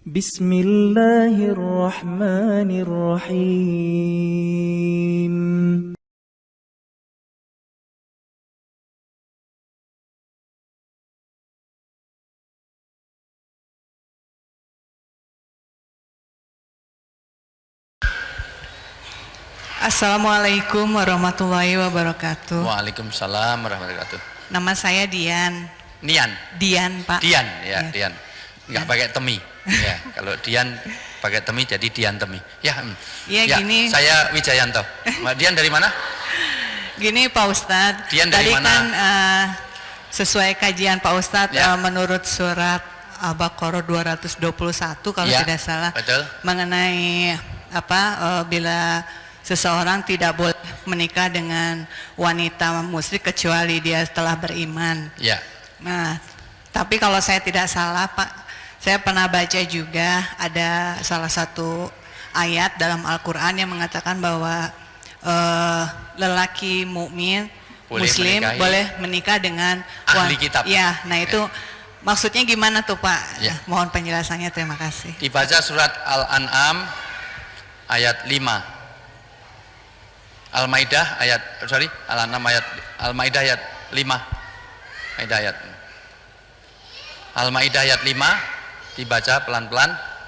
Bismillahirrahmanirrahim. Assalamualaikum warahmatullahi wabarakatuh. Waalaikumsalam warahmatullahi wabarakatuh. Nama saya Dian. Dian, Pak. Dian, ya. Dian. Enggak pakai temi. Ya, kalau Dian pakai temi jadi Dian temi. Ya, gini. Saya Wijayanto. Dian dari mana? Gini Pak Ustadz. Dian dari tadi mana? Kan sesuai kajian Pak Ustadz menurut surat Al-Baqarah 221 kalau tidak salah. Betul. Mengenai bila seseorang tidak boleh menikah dengan wanita musyrik kecuali dia telah beriman. Ya. Nah, tapi kalau saya tidak salah Pak, saya pernah baca juga ada salah satu ayat dalam Al-Quran yang mengatakan bahwa lelaki mukmin Muslim boleh menikah dengan ahli kitab. Ya, nah itu maksudnya gimana tuh Pak? Ya. Mohon penjelasannya, terima kasih. Dibaca surat Al-An'am ayat 5. Al-Maidah Al-An'am ayat Al-Maidah ayat 5. Al-Maidah ayat 5 dibaca pelan-pelan.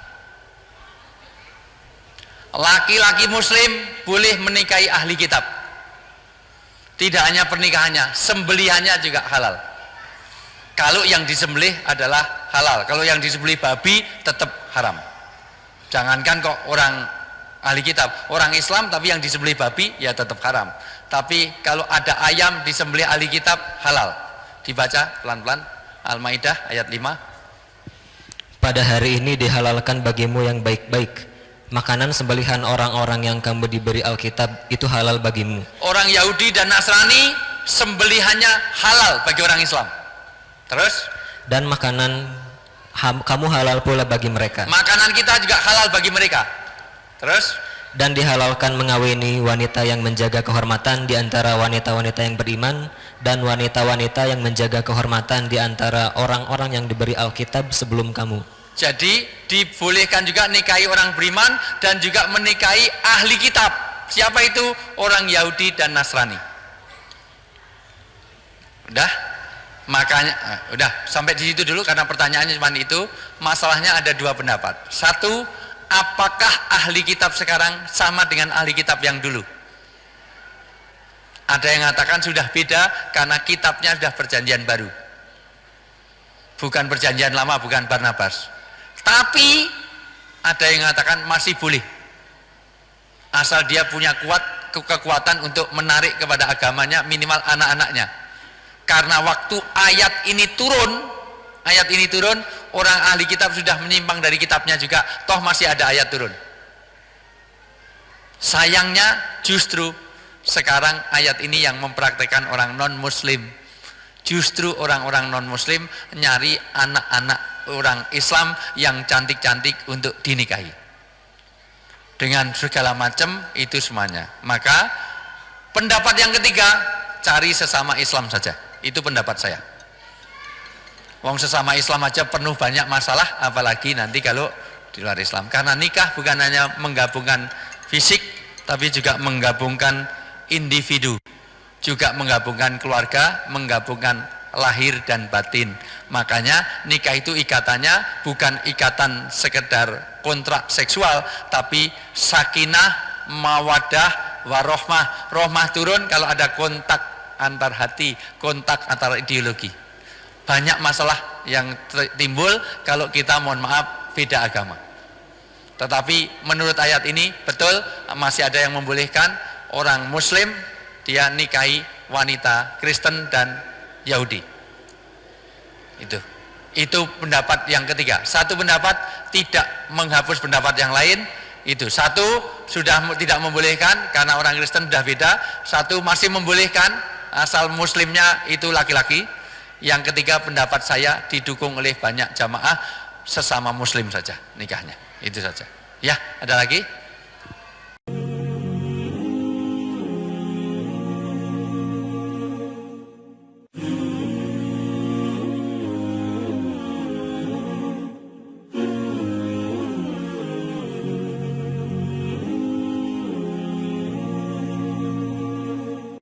Laki-laki muslim boleh menikahi ahli kitab. Tidak hanya pernikahannya, sembelihannya juga halal. Kalau yang disembelih adalah halal, kalau yang disembelih babi tetap haram. Jangankan kok orang ahli kitab, orang Islam tapi yang disembelih babi ya tetap haram. Tapi kalau ada ayam disembelih ahli kitab halal. Dibaca pelan-pelan Al-Maidah ayat 5. Pada hari ini dihalalkan bagimu yang baik-baik. Makanan sembelihan orang-orang yang kamu diberi Alkitab itu halal bagimu. Orang Yahudi dan Nasrani sembelihannya halal bagi orang Islam. Terus? Dan makanan kamu halal pula bagi mereka. Makanan kita juga halal bagi mereka. Terus? Dan dihalalkan mengawini wanita yang menjaga kehormatan di antara wanita-wanita yang beriman, dan wanita-wanita yang menjaga kehormatan di antara orang-orang yang diberi Alkitab sebelum kamu. Jadi dibolehkan juga nikahi orang beriman dan juga menikahi ahli kitab. Siapa itu? Orang Yahudi dan Nasrani. Udah? Makanya udah sampai di situ dulu karena pertanyaannya cuma itu. Masalahnya ada dua pendapat. Satu, apakah ahli kitab sekarang sama dengan ahli kitab yang dulu? Ada yang mengatakan sudah beda karena kitabnya sudah perjanjian baru, bukan perjanjian lama, bukan Barnabas. Tapi ada yang mengatakan masih boleh, asal dia punya kekuatan untuk menarik kepada agamanya, minimal anak-anaknya. Karena waktu ayat ini turun, orang ahli kitab sudah menyimpang dari kitabnya juga, toh masih ada ayat turun. Sayangnya justru sekarang ayat ini yang mempraktekkan orang non-muslim. Justru orang-orang non-muslim nyari anak-anak orang Islam yang cantik-cantik untuk dinikahi dengan segala macam itu semuanya. Maka pendapat yang ketiga, cari sesama Islam saja. Itu pendapat saya. Wong sesama Islam aja penuh banyak masalah, apalagi nanti kalau di luar Islam. Karena nikah bukan hanya menggabungkan fisik, tapi juga menggabungkan individu, juga menggabungkan keluarga, menggabungkan lahir dan batin. Makanya nikah itu ikatannya bukan ikatan sekedar kontrak seksual, tapi sakinah, mawadah, warohmah. Rohmah turun kalau ada kontak antar hati, kontak antar ideologi. Banyak masalah yang timbul kalau kita mohon maaf beda agama. Tetapi menurut ayat ini betul masih ada yang membolehkan orang muslim dia nikahi wanita Kristen dan Yahudi. Itu pendapat yang ketiga. Satu pendapat tidak menghapus pendapat yang lain. Itu satu sudah tidak membolehkan karena orang Kristen sudah beda. Satu masih membolehkan asal muslimnya itu laki-laki. Yang ketiga pendapat saya didukung oleh banyak jamaah sesama muslim saja nikahnya. Itu saja. Ya, ada lagi?